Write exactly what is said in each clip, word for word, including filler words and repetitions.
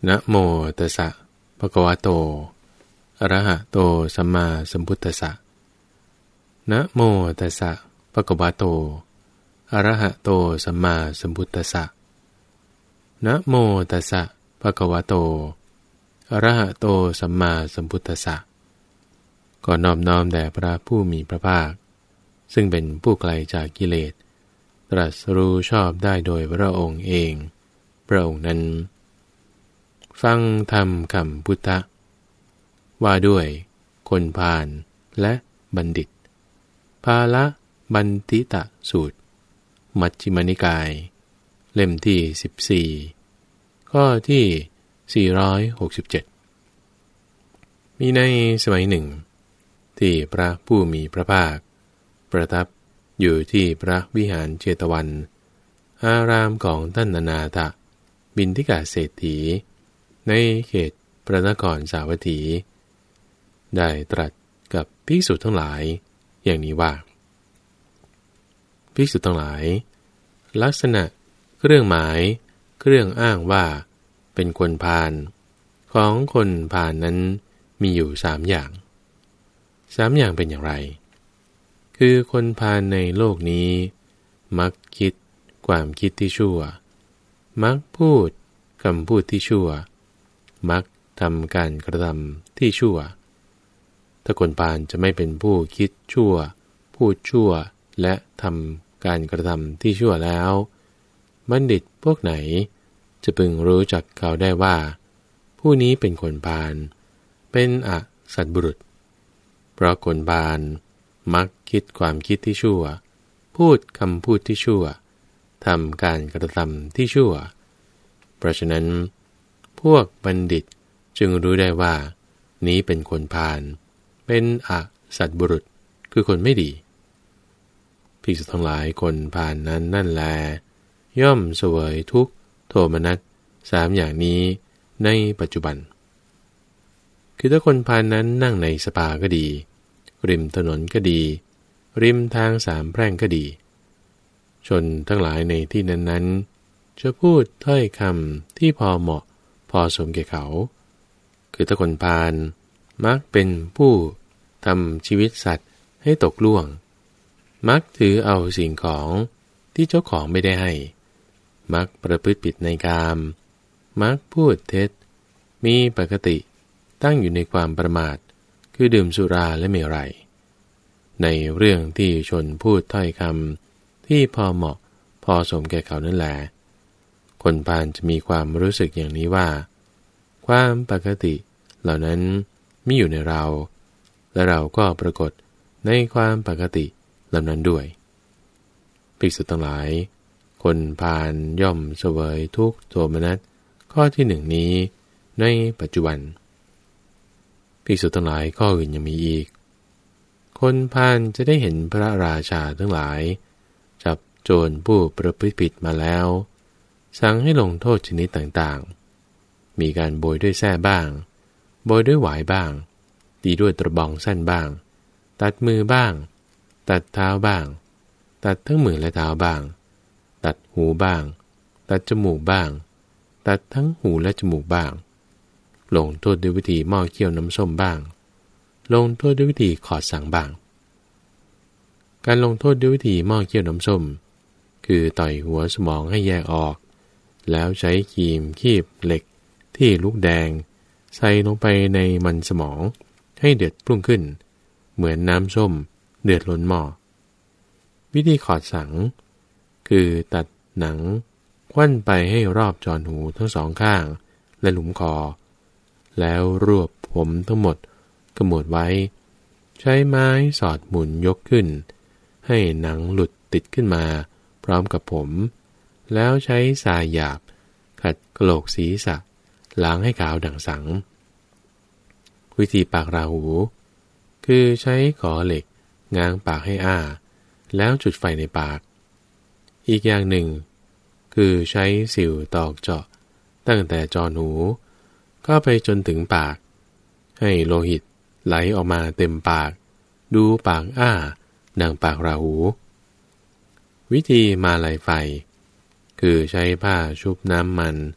นะโมตัสสะภะคะวะโตอะระหะโตสัมมาสัมพุทธัสสะนะโมตัสสะภะคะวะโตอะระหะโตสัมมาสัมพุทธัสสะนะโมตัสสะภะคะวะโตอะระหะโตสัมมาสัมพุทธัสสะก่อนนอบน้อมแด่พระผู้มีพระภาคซึ่งเป็นผู้ไกลจากกิเลสตรัสรู้ชอบได้โดยพระองค์เองพระองค์นั้นฟังธรรมคำพุทธะว่าด้วยคนพาลและบัณฑิตภาละบันทิตะสูตรมัชฌิมนิกายเล่มที่สิบสี่ข้อที่สี่ร้อยหกสิบเจ็ดมีในสมัยหนึ่งที่พระผู้มีพระภาคประทับอยู่ที่พระวิหารเชตวันอารามของท่านอนาถบิณฑิกเศรษฐีในเขตพระนครสาวัตถีได้ตรัสกับภิกษุทั้งหลายอย่างนี้ว่าภิกษุทั้งหลายลักษณะเครื่องหมายเครื่องอ้างว่าเป็นคนพาลของคนพาลนั้นมีอยู่สามอย่างสามอย่างเป็นอย่างไรคือคนพาลในโลกนี้มักคิดความคิดที่ชั่วมักพูดคำพูดที่ชั่วมักทำการกระทำที่ชั่วถ้าคนพาลจะไม่เป็นผู้คิดชั่วพูดชั่วและทำการกระทำที่ชั่วแล้วบัณฑิตพวกไหนจะพึงรู้จักเขาได้ว่าผู้นี้เป็นคนพาลเป็นอสัตบุรุษเพราะคนพาลมักคิดความคิดที่ชั่วพูดคำพูดที่ชั่วทำการกระทำที่ชั่วเพราะฉะนั้นพวกบัณฑิตจึงรู้ได้ว่านี้เป็นคนพาลเป็นอสัตบุรุษคือคนไม่ดีภิกษุทั้งหลายคนพาลนั้นนั่นแลย่อมเสวยทุกข์โทมนัสสามอย่างนี้ในปัจจุบันคือถ้าคนพาลนั้นนั่งในสภาก็ดีริมถนนก็ดีริมทางสามแพร่งก็ดีชนทั้งหลายในที่นั้นๆจะพูดถ้อยคำที่พอเหมาะพอสมแก่เขาคือถ้าคนพาลมักเป็นผู้ทำชีวิตสัตว์ให้ตกล่วงมักถือเอาสิ่งของที่เจ้าของไม่ได้ให้มักประพฤติผิดในกามมักพูดเท็จมีปกติตั้งอยู่ในความประมาทคือดื่มสุราและเมรัยในเรื่องที่ชนพูดถ้อยคำที่พอเหมาะพอสมแก่เขานั่นแหละคนพาลจะมีความรู้สึกอย่างนี้ว่าความปกติเหล่านั้นมีอยู่ในเราและเราก็ปรากฏในความปกติเหล่านั้นด้วยภิกษุทั้งหลายคนพาลย่อมเสวยทุกข์โทมนัสข้อที่หนึ่งนี้ในปัจจุบันภิกษุทั้งหลายข้ออื่นยังมีอีกคนพาลจะได้เห็นพระราชาทั้งหลายจับโจรผู้ประพฤติผิดมาแล้วสั่งให้ลงโทษชนิดต่างๆมีการโบยด้วยแส้บ้างโบยด้วยหวายบ้างตีด้วยตะบองสั้นบ้างตัดมือบ้างตัดเท้าบ้างตัดทั้งมือและเท้าบ้างตัดหูบ้างตัดจมูกบ้างตัดทั้งหูและจมูกบ้างลงโทษด้วยวิธีหม้อเคี่ยวน้ำส้มบ้างลงโทษด้วยวิธีขอดสังบ้างการลงโทษด้วยวิธีหม้อเคี่ยวน้ำส้มคือต่อยหัวสมองให้แยกออกแล้วใช้ครีมคีบเหล็กที่ลูกแดงใส่ลงไปในมันสมองให้เดือดพุ่งขึ้นเหมือนน้ำส้มเดือดล้นหม้อวิธีขอดสังคือตัดหนังควั้นไปให้รอบจอหูทั้งสองข้างและหลุมคอแล้วรวบผมทั้งหมดขมวดไว้ใช้ไม้สอดหมุนยกขึ้นให้หนังหลุดติดขึ้นมาพร้อมกับผมแล้วใช้ทรายหยาบขัดกะโหลกศีรษะล้างให้ขาวดั่งสังวิธีปากราหูคือใช้ขอเหล็กง้างปากให้อ้าแล้วจุดไฟในปากอีกอย่างหนึ่งคือใช้สิวตอกเจาะตั้งแต่จอหูก็ไปจนถึงปากให้โลหิตไหลออกมาเต็มปากดูปากอ้าดังปากราหูวิธีมาลัยไฟคือใช้ผ้าชุบน้ำมัน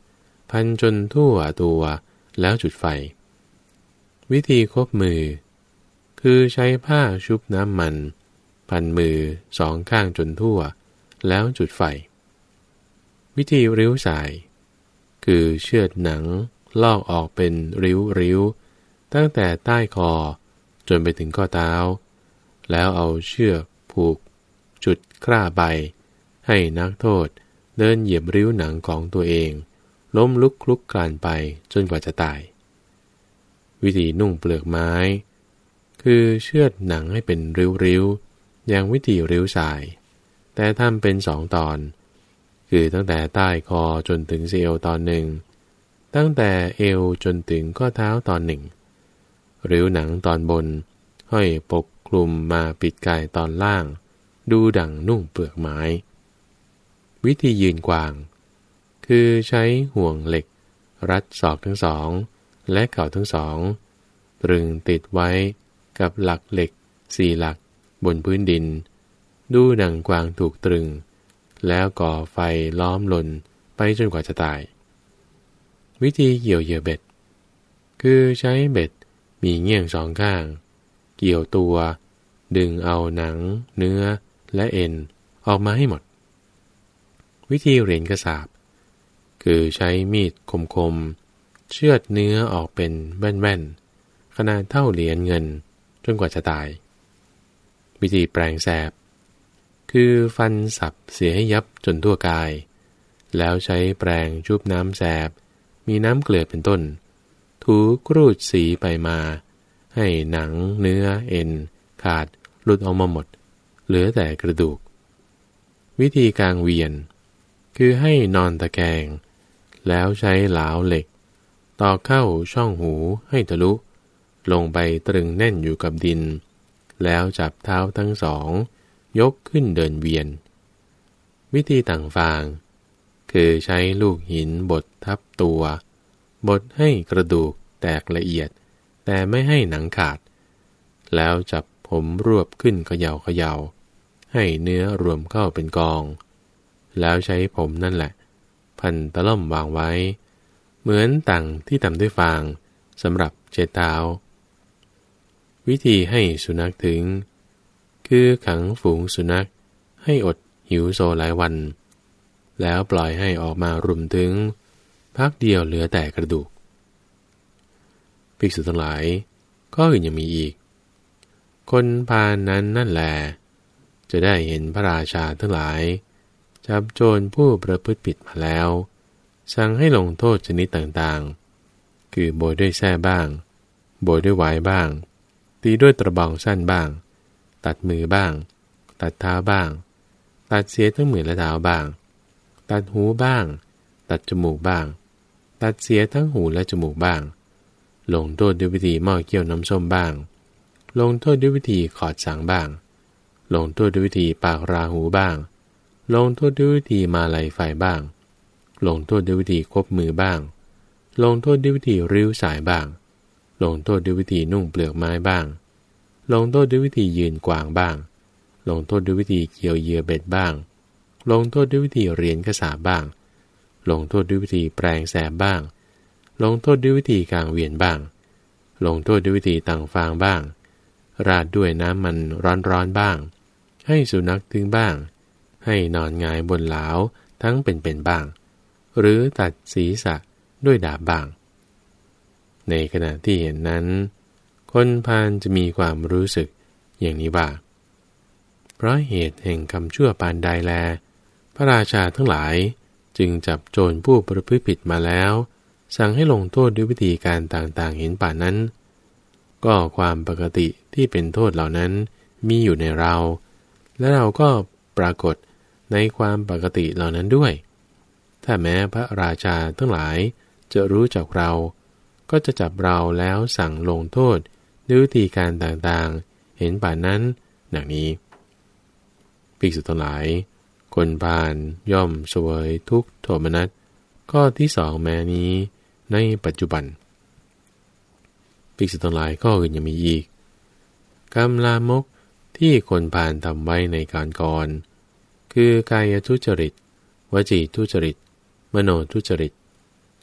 พันจนทั่วตัวแล้วจุดไฟวิธีคบมือคือใช้ผ้าชุบน้ำมันพันมือสองข้างจนทั่วแล้วจุดไฟวิธีริ้วสายคือเชือดหนังลอกออกเป็นริ้วๆตั้งแต่ใต้คอจนไปถึงข้อเท้าแล้วเอาเชือกผูกจุดคร่าใบให้นักโทษเดินเหยียบริ้วหนังของตัวเองล้มลุกคลุกคลานไปจนกว่าจะตายวิธีนุ่งเปลือกไม้คือเชือดหนังให้เป็นริ้วๆอย่างวิธีริ้วสายแต่ทำเป็นสองตอนคือตั้งแต่ใต้คอจนถึงเอวตอนหนึ่งตั้งแต่เอวจนถึงข้อเท้าตอนหนึ่งริ้วหนังตอนบนห้อยปกคลุมมาปิดกายตอนล่างดูดั่งนุ่งเปลือกไม้วิธียืนกวางคือใช้ห่วงเหล็กรัดศอกทั้งสองและเข่าทั้งสองตรึงติดไว้กับหลักเหล็กสี่หลักบนพื้นดินดูดั่งกวางถูกตรึงแล้วก่อไฟล้อมลนไปจนกว่าจะตายวิธีเกี่ยวเหยื่อเบ็ดคือใช้เบ็ดมีเงี้ยงสองข้างเกี่ยวตัวดึงเอาหนังเนื้อและเอ็นออกมาให้หมดวิธีเหรียญกระสาบคือใช้มีดคมๆเชือดเนื้อออกเป็นแว่นๆขนาดเท่าเหรียญเงินจนกว่าจะตายวิธีแปลงแสบคือฟันสับเสียให้ยับจนทั่วกายแล้วใช้แปรงชุบน้ำแสบมีน้ำเกลือเป็นต้นถูกรูดสีไปมาให้หนังเนื้อเอ็นขาดหลุดออกมาหมดเหลือแต่กระดูกวิธีกางเวียนคือให้นอนตะแคงแล้วใช้เหลาเหล็กตอกเข้าช่องหูให้ทะลุลงไปตรึงแน่นอยู่กับดินแล้วจับเท้าทั้งสองยกขึ้นเดินเวียนวิธีต่างฟางคือใช้ลูกหินบดทับตัวบดให้กระดูกแตกละเอียดแต่ไม่ให้หนังขาดแล้วจับผมรวบขึ้นเขย่าเขย่าให้เนื้อรวมเข้าเป็นกองแล้วใช้ผมนั่นแหละพันตะล่อมวางไว้เหมือนต่างที่ทำด้วยฟางสำหรับเช็ดเท้าวิธีให้สุนัขถึงคือขังฝูงสุนัขให้อดหิวโซหลายวันแล้วปล่อยให้ออกมารุมถึงพักเดียวเหลือแต่กระดูกภิกษุทั้งหลายก็อื่นยังมีอีกคนพาลนั้นนั่นแลจะได้เห็นพระราชาทั้งหลายจับโจรผู้ประพฤติผิดมาแล้วสั่งให้ลงโทษชนิดต่างๆคือโบยด้วยแส้บ้างโบยด้วยหวายบ้างตีด้วยตะบองสั้นบ้างตัดมือบ้างตัดเท้าบ้างตัดเสียทั้งมือและเท้าบ้างตัดหูบ้างตัดจมูกบ้างตัดเสียทั้งหูและจมูกบ้างลงโทษด้วยวิธีหม้อเคี่ยวน้ำส้มบ้างลงโทษด้วยวิธีขอดสังบ้างลงโทษด้วยวิธีปากราหูบ้างลงโทษด้วยวิธีมาลัยไฟบ้างลงโทษด้วยวิธีคบมือบ้างลงโทษด้วยวิธีริ้วสายบ้างลงโทษด้วยวิธีนุ่งเปลือกไม้บ้างลงโทษด้วยวิธียืนกวางบ้างลงโทษด้วยวิธีเกี่ยวเหยื่อเบ็ดบ้างลงโทษด้วยวิธีเหรียญกระสาบบ้างลงโทษด้วยวิธีแปลงแสบบ้างลงโทษด้วยวิธีกางเวียนบ้างลงโทษด้วยวิธีต่างฟางบ้างราดด้วยน้ำมันร้อนๆบ้างให้สุนัขถึงบ้างให้นอนหงายบนเหลาทั้งเป็นๆบ้างหรือตัดศีรษะด้วยดาบบ้างในขณะที่เห็นนั้นคนพาลจะมีความรู้สึกอย่างนี้ว่าเพราะเหตุแห่งคำชั่วปานใดแลพระราชาทั้งหลายจึงจับโจรผู้ประพฤติผิดมาแล้วสั่งให้ลงโทษด้วยวิธีการต่างๆเห็นป่านนั้นก็ความปกติที่เป็นโทษเหล่านั้นมีอยู่ในเราและเราก็ปรากฏในความปกติเหล่านั้นด้วยถ้าแม้พระราชาทั้งหลายจะรู้จักเราก็จะจับเราแล้วสั่งลงโทษด้วยวิธีการต่างๆเห็นป่านนั้นดังนี้ภิกษุทั้งหลายคนพาลย่อมเสวยทุกข์โทมนัสข้อที่สองแม้นี้ในปัจจุบันภิกษุทั้งหลายข้ออื่นยังมีอีกกรรมลามกที่คนพาลทำไว้ในการก่อนคือกายทุจริตวจีทุจริตมโนทุจริต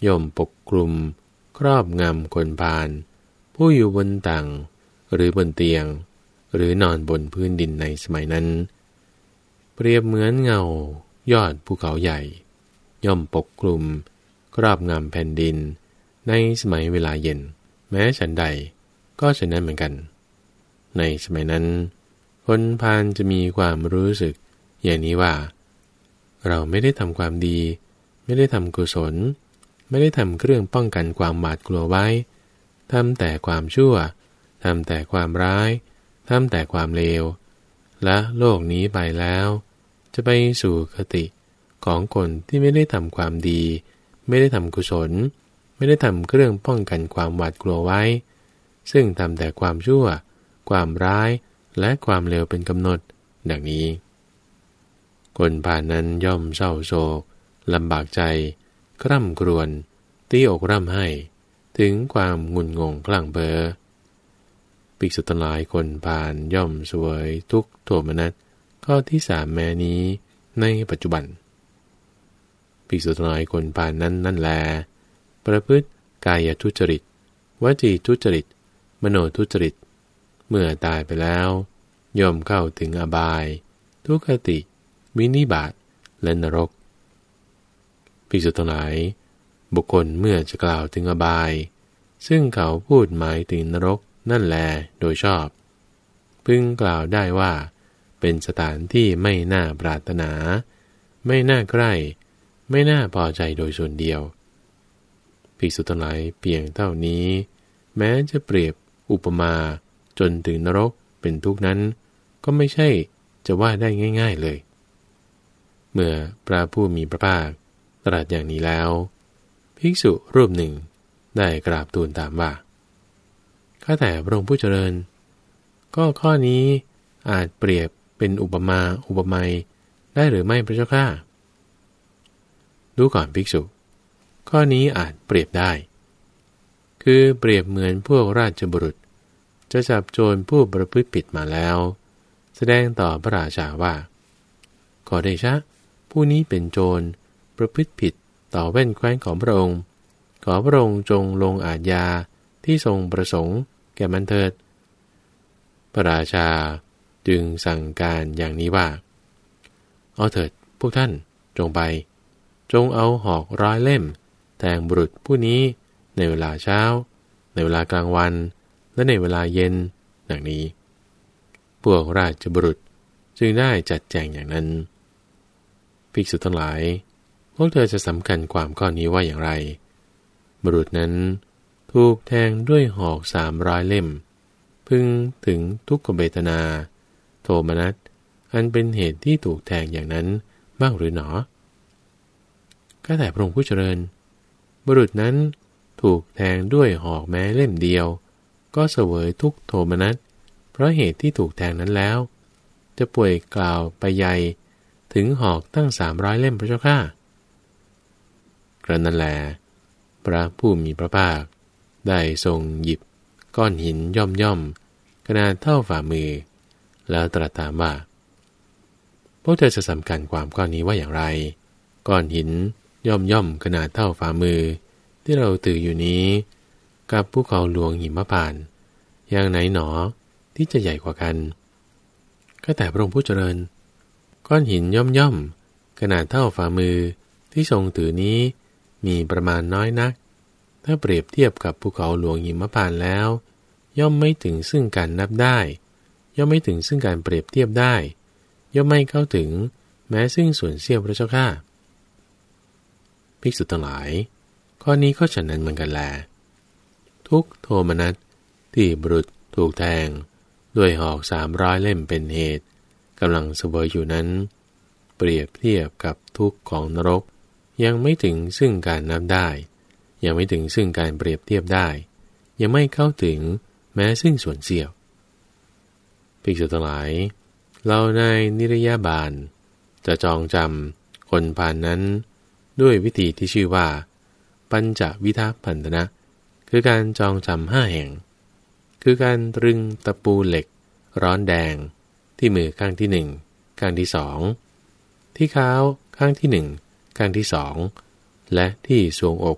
ย่อมปกคลุมครอบงำคนพาลผู้อยู่บนตังหรือบนเตียงหรือนอนบนพื้นดินในสมัยนั้นเปรียบเหมือนเงายอดภูเขาใหญ่ย่อมปกคลุมครอบงำแผ่นดินในสมัยเวลาเย็นแม้ฉันใดก็ฉะนั้นเหมือนกันในสมัยนั้นคนพาลจะมีความรู้สึกอย่างนี้ว่าเราไม่ได้ทำความดีไม่ได้ทำกุศลไม่ได้ทำเครื่องป้องกันความหวาดกลัวไว้ทำแต่ความชั่วทำแต่ความร้ายทำแต่ความเลวและโลกนี้ไปแล้วจะไปสู่คติของคนที่ไม่ได้ทำความดีไม่ได้ทำกุศลไม่ได้ทำเครื่องป้องกันความหวาดกลัวไว้ซึ่งทำแต่ความชั่วความร้ายและความเลวเป็นกำหนดดังนี้คนพาลนั้นย่อมเศร้าโศกลำบากใจคร่ำครวญตีอกร่ำไห้ถึงความงุนงงคลั่งเบ้อภิกษุทั้งหลายคนพาลย่อมเสวยทุกข์โทมนัสข้อที่สามแม้นี้ในปัจจุบันภิกษุทั้งหลายคนพาลนั้นนั่นแลประพฤติกายทุจริตวจีทุจริตมโนทุจริตเมื่อตายไปแล้วย่อมเข้าถึงอบายทุกขติวินิบาตและนรกภิกษุทั้งหลายบุคคลเมื่อจะกล่าวถึงอบายซึ่งเขาพูดหมายถึงนรกนั่นแลโดยชอบพึงกล่าวได้ว่าเป็นสถานที่ไม่น่าปรารถนาไม่น่าใกล้ไม่น่าพอใจโดยส่วนเดียวภิกษุทั้งหลายเพียงเท่านี้แม้จะเปรียบอุปมาจนถึงนรกเป็นทุกข์นั้นก็ไม่ใช่จะว่าได้ง่ายๆเลยเมื่อพระผู้มีพระภาคตรัสอย่างนี้แล้วภิกษุรูปหนึ่งได้กราบทูลถามว่าข้าแต่พระองค์ผู้เจริญก็ข้อนี้อาจเปรียบเป็นอุปมาอุปไมยได้หรือไม่พระเจ้าข้าดูก่อนภิกษุข้อนี้อาจเปรียบได้คือเปรียบเหมือนพวกราชบุรุษจะจับโจรผู้ประพฤติผิดมาแล้วแสดงต่อพระราชาว่าขอเดชะผู้นี้เป็นโจรประพฤติผิดต่อแว่นแคว้นของพระองค์ขอพระองค์จงลงอาญาที่ทรงประสงค์แก่มันเถิดพระราชาจึงสั่งการอย่างนี้ว่าเอาเถิดพวกท่านจงไปจงเอาหอกร้อยเล่มแทงบุรุษผู้นี้ในเวลาเช้าในเวลากลางวันและในเวลาเย็นดังนี้พวกราชบุรุษจึงได้จัดแจงอย่างนั้นภิกษุทั้งหลายพวกเธอจะสำคัญความข้อนี้ว่าอย่างไรบุรุษนั้นถูกแทงด้วยหอกสามร้อยเล่มพึงถึงทุกขเวทนาโทมนัสอันเป็นเหตุที่ถูกแทงอย่างนั้นบ้างหรือหนอข้าแต่พระองค์ผู้เจริญบุรุษนั้นถูกแทงด้วยหอกแม้เล่มเดียวก็เสวยทุกโทมนัสเพราะเหตุที่ถูกแทงนั้นแล้วจะป่วยกล่าวไปใหญ่ถึงหอกตั้งสามร้อยเล่มพระเจ้าข้ากระนั้นแลพระผู้มีพระภาคได้ทรงหยิบก้อนหินย่อมย่อมขนาดเท่าฝ่ามือแล้วตรัสถามว่าพวกเธอจะสำคัญความข้อนี้ว่าอย่างไรก้อนหินย่อมย่อมขนาดเท่าฝ่ามือที่เราถืออยู่นี้กับภูเขาหลวงหิมพานต์อย่างไหนหนอที่จะใหญ่กว่ากันก็แต่พระองค์ผู้เจริญก้อนหินย่อมย่อมขนาดเท่าฝ่ามือที่ทรงถือนี้มีประมาณน้อยนักถ้าเปรียบเทียบกับภูเขาหลวงหิมพานต์แล้วย่อมไม่ถึงซึ่งการนับได้ย่อมไม่ถึงซึ่งการเปรียบเทียบได้ย่อมไม่เข้าถึงแม้ซึ่งส่วนเสี้ยวพระเจ้าข้าภิกษุทั้งหลายข้อนี้ก็ฉะนั้นเหมือนกันแลทุกโทมนัสที่บุรุษถูกแทงด้วยหอกสามร้อยเล่มเป็นเหตุกำลังเสวยอยู่นั้นเปรียบเทียบกับทุกข์ของนรกยังไม่ถึงซึ่งการนับได้ยังไม่ถึงซึ่งการเปรียบเทียบได้ยังไม่เข้าถึงแม้ซึ่งส่วนเสี้ยวภิกษุทั้งหลายเราในนิรยาบาลจะจองจำคนพาลนั้นด้วยวิธีที่ชื่อว่าปัญจวิทัพันธนะคือการจองจำห้าแห่งคือการตรึงตะปูเหล็กร้อนแดงที่มือข้างที่หนึ่งข้างที่สองที่เท้าข้างที่หนึ่งข้างที่สองและที่ทรวงอก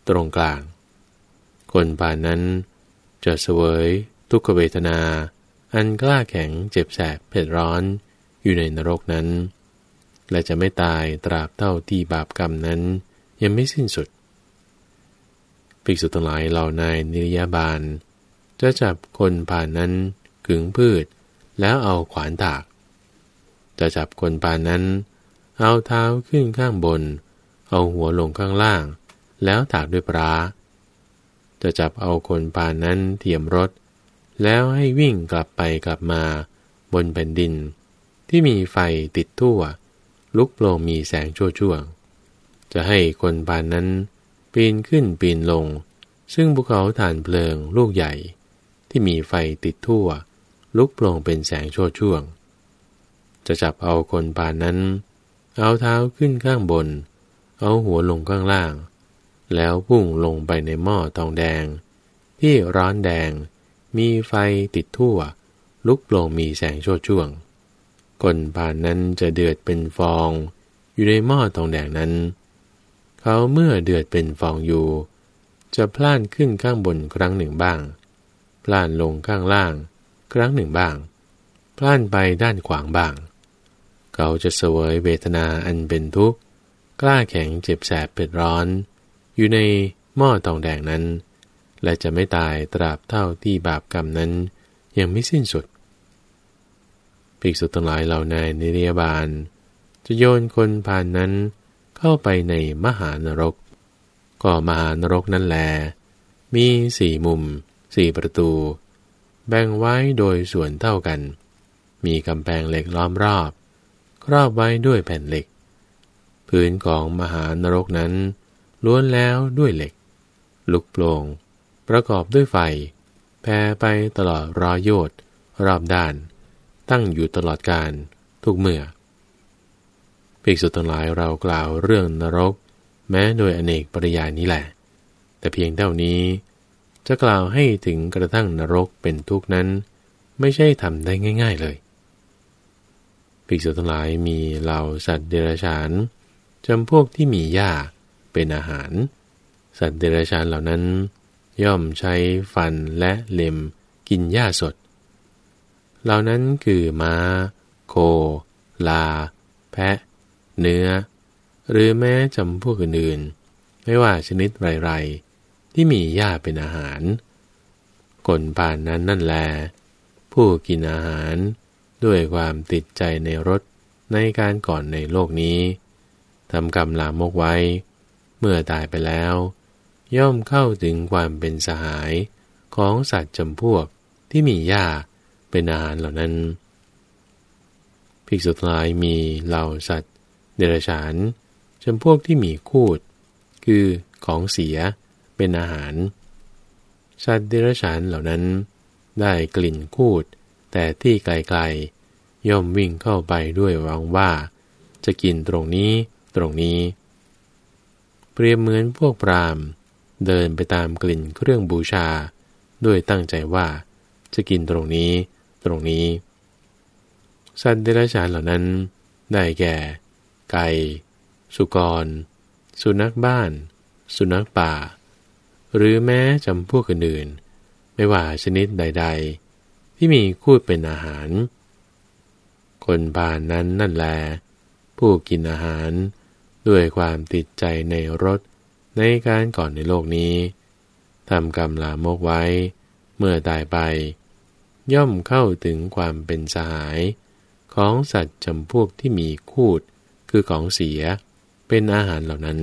ตรงกลางคนป่านนั้นจะเสวยทุกขเวทนาอันกล้าแข็งเจ็บแสบเผ็ดร้อนอยู่ในนรกนั้นและจะไม่ตายตราบเท่าที่บาปกรรมนั้นยังไม่สิ้นสุดภิกษุทั้งหลายเหล่านายนิรยาบาลจะจับคนป่านนั้นขึงพืชแล้วเอาขวานถากจะจับคนป่านนั้นเอาเท้าขึ้นข้างบนเอาหัวลงข้างล่างแล้วถากด้วยปลาจะจับเอาคนป่านนั้นเทียมรถแล้วให้วิ่งกลับไปกลับมาบนแผ่นดินที่มีไฟติดทั่วลุกโปร่งมีแสงชั่วๆจะให้คนป่านนั้นปีนขึ้นปีนลงซึ่งภูเขาถ่านเพลิงลูกใหญ่ที่มีไฟติดทั่วลุกโปร่งเป็นแสงชั่วๆจะจับเอาคนป่านนั้นเอาเท้าขึ้นข้างบนเอาหัวลงข้างล่างแล้วพุ่งลงไปในหม้อทองแดงที่ร้อนแดงมีไฟติดทั่วลุกโปร่งมีแสงโชติช่วงคนป่านนั้นจะเดือดเป็นฟองอยู่ในหม้อทองแดงนั้นเขาเมื่อเดือดเป็นฟองอยู่จะพล่านขึ้นข้างบนครั้งหนึ่งบ้างพล่านลงข้างล่างครั้งหนึ่งบ้างพล่านไปด้านขวางบ้างเขาจะเสวยเวทนาอันเป็นทุกข์กล้าแข็งเจ็บแสบเผ็ดร้อนอยู่ในหม้อทองแดงนั้นและจะไม่ตายตราบเท่าที่บาปกรรมนั้นยังไม่สิ้นสุดภิกษุทั้งหลายเหล่านายนิรยาบาลจะโยนคนผ่านนั้นเข้าไปในมหานรกก็มหานรกนั้นแลมีสี่มุมสี่ประตูแบ่งไว้โดยส่วนเท่ากันมีกำแพงเหล็กล้อมรอบครอบไว้ด้วยแผ่นเหล็กพื้นของมหานรกนั้นล้วนแล้วด้วยเหล็กลุกโปร่งประกอบด้วยไฟแผ่ไปตลอดร้อยโยชน์รอบด้านตั้งอยู่ตลอดกาลทุกเมื่อภิกษุทั้งหลายเรากล่าวเรื่องนรกแม้โดยอเนกปริยายนี้แหละแต่เพียงเท่านี้จะกล่าวให้ถึงกระทั่งนรกเป็นทุกข์นั้นไม่ใช่ทำได้ง่ายๆเลยภิกษุทั้งหลายมีเหล่าสัตว์เดรัจฉานจำพวกที่มีหญ้าเป็นอาหารสัตว์เดรัจฉานเหล่านั้นย่อมใช้ฟันและเล็มกินหญ้าสดเหล่านั้นคือม้าโคลาแพะเนื้อหรือแม้จำพวกอื่นๆไม่ว่าชนิดไรๆที่มีหญ้าเป็นอาหารคนป่านนั้นนั่นแลผู้กินอาหารด้วยความติดใจในรสในการก่อนในโลกนี้ทำกรรมลามกไว้เมื่อตายไปแล้วย่อมเข้าถึงความเป็นสหายของสัตว์จำพวกที่มีหญ้าเป็นอาหารเหล่านั้นภิกษุทั้งหลายมีเหล่าสัตว์เดรัจฉานจำพวกที่มีคูดคือของเสียเป็นอาหารสัตว์เดรัจฉานเหล่านั้นได้กลิ่นคูดแต่ที่ไกลๆย่อมวิ่งเข้าไปด้วยหวังว่าจะกินตรงนี้ตรงนี้เปรียบเหมือนพวกพราหมณ์เดินไปตามกลิ่นเครื่องบูชาด้วยตั้งใจว่าจะกินตรงนี้ตรงนี้สัตว์เดรัจฉานเหล่านั้นได้แก่ไก่สุกรสุนัขบ้านสุนัขป่าหรือแม้จำพวกอื่นๆไม่ว่าชนิดใดๆที่มีคูดเป็นอาหารคนป่านั้นนั่นแลผู้กินอาหารด้วยความติดใจในรสในการก่อนในโลกนี้ทำกรรมลามกไว้เมื่อตายไปย่อมเข้าถึงความเป็นสหายของสัตว์จำพวกที่มีคูดคือของเสียเป็นอาหารเหล่านั้น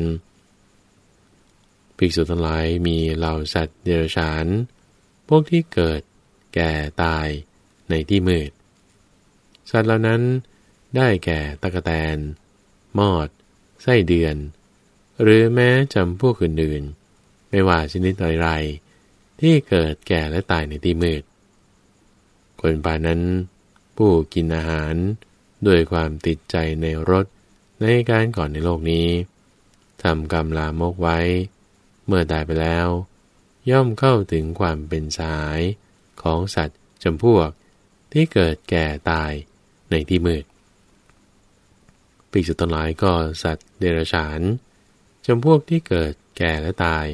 ภิกษุทั้งหลายมีเหล่าสัตว์เดรัจฉานพวกที่เกิดแก่ตายในที่มืดสัตว์เหล่านั้นได้แก่ตั๊กแตนมอดไส้เดือนหรือแม้จำพวกอื่นๆไม่ว่าชนิดไรๆที่เกิดแก่และตายในที่มืดคนป่านั้นผู้กินอาหารด้วยความติดใจในรสในการก่อนในโลกนี้ทำกรรมลามกไว้เมื่อตายไปแล้วย่อมเข้าถึงความเป็นสหายของสัตว์จำพวกที่เกิดแก่ตายในที่มืดภิกษุทั้งหลายก็สัตว์เดรัจฉานจำพวกที่เกิดแก่และตาย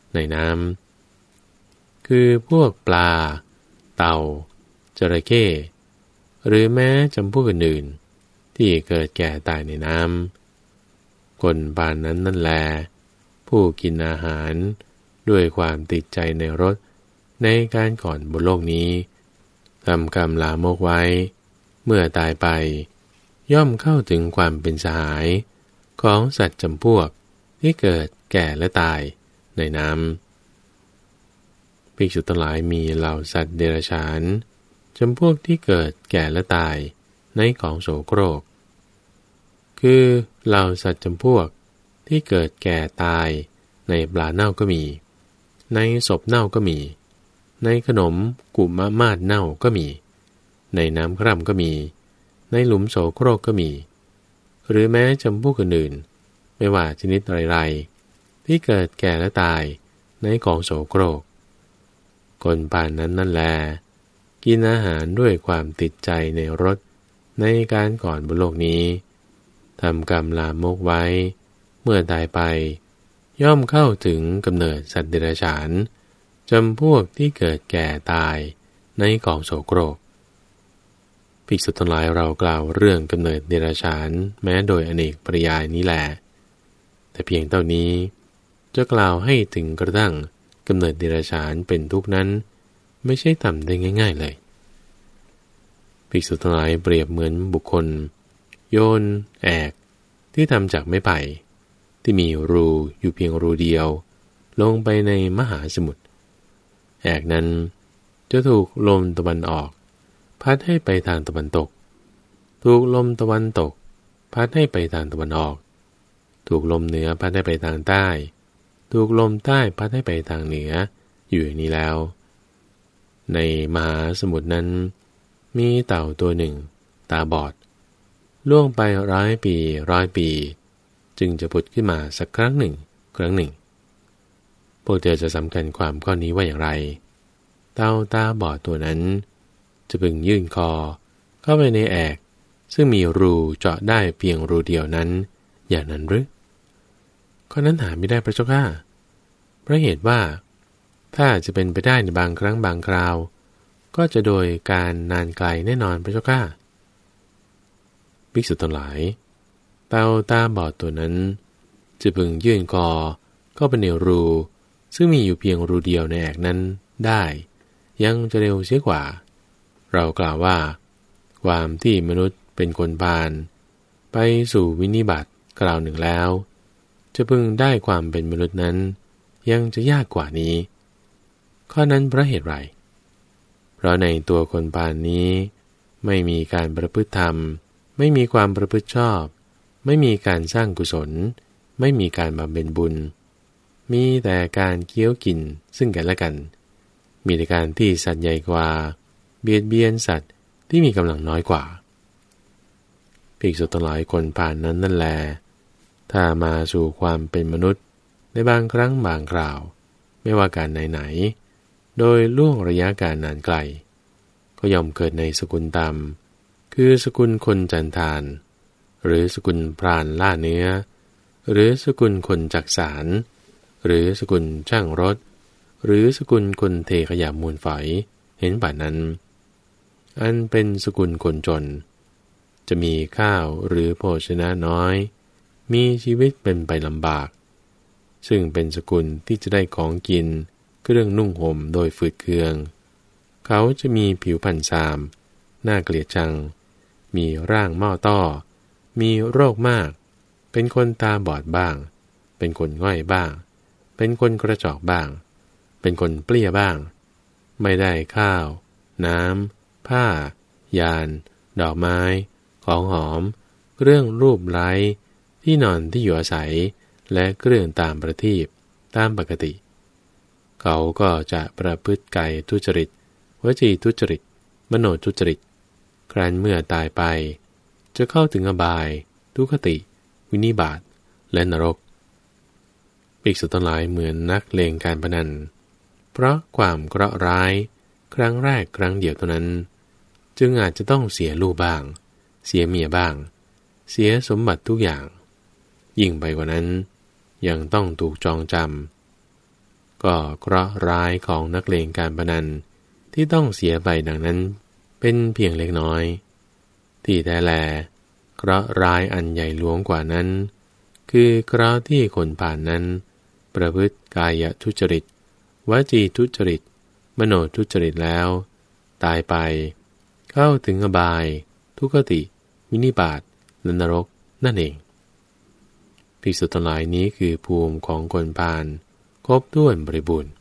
ในน้ำคือพวกปลาเต่าจระเข้หรือแม้จำพวกอื่นๆที่เกิดแก่ตายในน้ำคนปานนั้นนั่นแลผู้กินอาหารด้วยความติดใจในรสในการก่อนบนโลกนี้ทำกรรมลามกไว้เมื่อตายไปย่อมเข้าถึงความเป็นสหายของสัตว์จำพวกที่เกิดแก่และตายในน้ำภิกษุทั้งหลายมีเหล่าสัตว์เดรัจฉานจำพวกที่เกิดแก่และตายในของโสโครกคือเหล่าสัตว์จำพวกที่เกิดแก่ตายในปลาเน่าก็มีในศพเน่าก็มีในขนมกุมะมาดเน่าก็มีในน้ำคร่ำก็มีในหลุมโสโครกก็มีหรือแม้จำพวกอื่นๆไม่ว่าชนิดไรๆที่เกิดแก่และตายในของโสโครกคนป่านนั้นนั่นแลกินอาหารด้วยความติดใจในรสในการก่อนบนโลกนี้ทำกรรมลามกไว้เมื่อตายไปย่อมเข้าถึงกำเนิดสัตว์เดรัจฉานจำพวกที่เกิดแก่ตายในกองโสโครกภิกษุทั้งหลายเรากล่าวเรื่องกำเนิดเดรัจฉานแม้โดยอเนกปริยายนี้แหละแต่เพียงเท่านี้จะกล่าวให้ถึงกระทั่งกำเนิดเดรัจฉานเป็นทุกข์นั้นไม่ใช่ทำได้ง่ายๆเลยภิกษุทั้งหลายเปรียบเหมือนบุคคลโยนแอกที่ทำจากไม้ไผ่ที่มีรูอยู่เพียงรูเดียวลงไปในมหาสมุทรแอกนั้นจะถูกลมตะวันออกพัดให้ไปทางตะวันตกถูกลมตะวันตกพัดให้ไปทางตะวันออกถูกลมเหนือพัดให้ไปทางใต้ถูกลมใต้พัดให้ไปทางเหนืออยู่อย่างนี้แล้วในมหาสมุทรนั้นมีเต่าตัวหนึ่งตาบอดล่วงไปร้อยปีร้อยปีจึงจะผุดขึ้นมาสักครั้งหนึ่งครั้งหนึ่งพวกเธอจะสำคัญความข้อนี้ว่าอย่างไรเต่าตาบอดตัวนั้นจะพึงยื่นคอเข้าไปในแอกซึ่งมีรูเจาะได้เพียงรูเดียวนั้นอย่างนั้นหรือข้อนั้นหาไม่ได้พระเจ้าข้าเพราะเหตุว่าถ้าจะเป็นไปได้ในบางครั้งบางคราวก็จะโดยการนานไกลแน่นอนพระเจ้าข้าภิกษุทั้งหลายเต่าตาบอดตัวนั้นจะพึงยื่นคอเข้าไปในรูซึ่งมีอยู่เพียงรูเดียวในแอกนั้นได้ยังจะเร็วเสียกว่าเรากล่าวว่าความที่มนุษย์เป็นคนพาลไปสู่วินิบัติคราวหนึ่งแล้วจะพึงได้ความเป็นมนุษย์นั้นยังจะยากกว่านี้ข้อนั้นเพราะเหตุไรเพราะในตัวคนพาลนี้ไม่มีการประพฤติธรรมไม่มีความประพฤติชอบไม่มีการสร้างกุศลไม่มีการบำเพ็ญบุญมีแต่การเคี้ยวกินซึ่งกันและกันมีแต่การที่สัตว์ใหญ่กว่าเบียดเบียนสัตว์ที่มีกำลังน้อยกว่าภิกษุทั้งหลายคนผ่านนั้นนั่นแลถ้ามาสู่ความเป็นมนุษย์ในบางครั้งบางคราวไม่ว่าการไหนๆโดยล่วงระยะการนานไกลก็ย่อมเกิดในสกุลต่ำคือสกุลคนจันทานหรือสกุลพรานล่าเนื้อหรือสกุลคนจักสารหรือสกุลช่างรถหรือสกุลคนเทขยะมูลฝอยเห็นป่านนั้นอันเป็นสกุลคนจนจะมีข้าวหรือโภชนะน้อยมีชีวิตเป็นไปลำบากซึ่งเป็นสกุลที่จะได้ของกินเครื่องนุ่งห่มโดยฝืดเคืองเขาจะมีผิวพรรณซามน่าเกลียดชังมีร่างหม้อต้อมีโรคมากเป็นคนตาบอดบ้างเป็นคนง่อยบ้างเป็นคนกระจอกบ้างเป็นคนเปรี้ยบ้างไม่ได้ข้าวน้ำผ้ายานดอกไม้ของหอมเครื่องรูปไล้ที่นอนที่อยู่อาศัยและเครื่องตามประทีปตามปกติเขาก็จะประพฤติกายทุจริตวจีทุจริตมโนทุจริตครั้นเมื่อตายไปจะเข้าถึงอบายทุกขติวินิบาตและนรกภิกษุทั้งหลายเหมือนนักเลงการพนันเพราะความเคราะห์ร้ายครั้งแรกครั้งเดียวเท่านั้นจึงอาจจะต้องเสียลูกบ้างเสียเมียบ้างเสียสมบัติทุกอย่างยิ่งไปกว่านั้นยังต้องถูกจองจก็เคราะห์ร้ายของนักเลงการพนันที่ต้องเสียไปดังนั้นเป็นเพียงเล็กน้อยที่แท้แลเคราะห์ร้ายอันใหญ่หลวงกว่านั้นคือเคราะห์ที่คนผ่านนั้นประพฤติกายทุจริตวจีทุจริตมโนทุจริตแล้วตายไปเข้าถึงอบายทุกขติวินิบาตและนรกนั่นเองภิกษุทั้งหลายนี้คือภูมิของคนผ่านครบถ้วนบริบูรณ์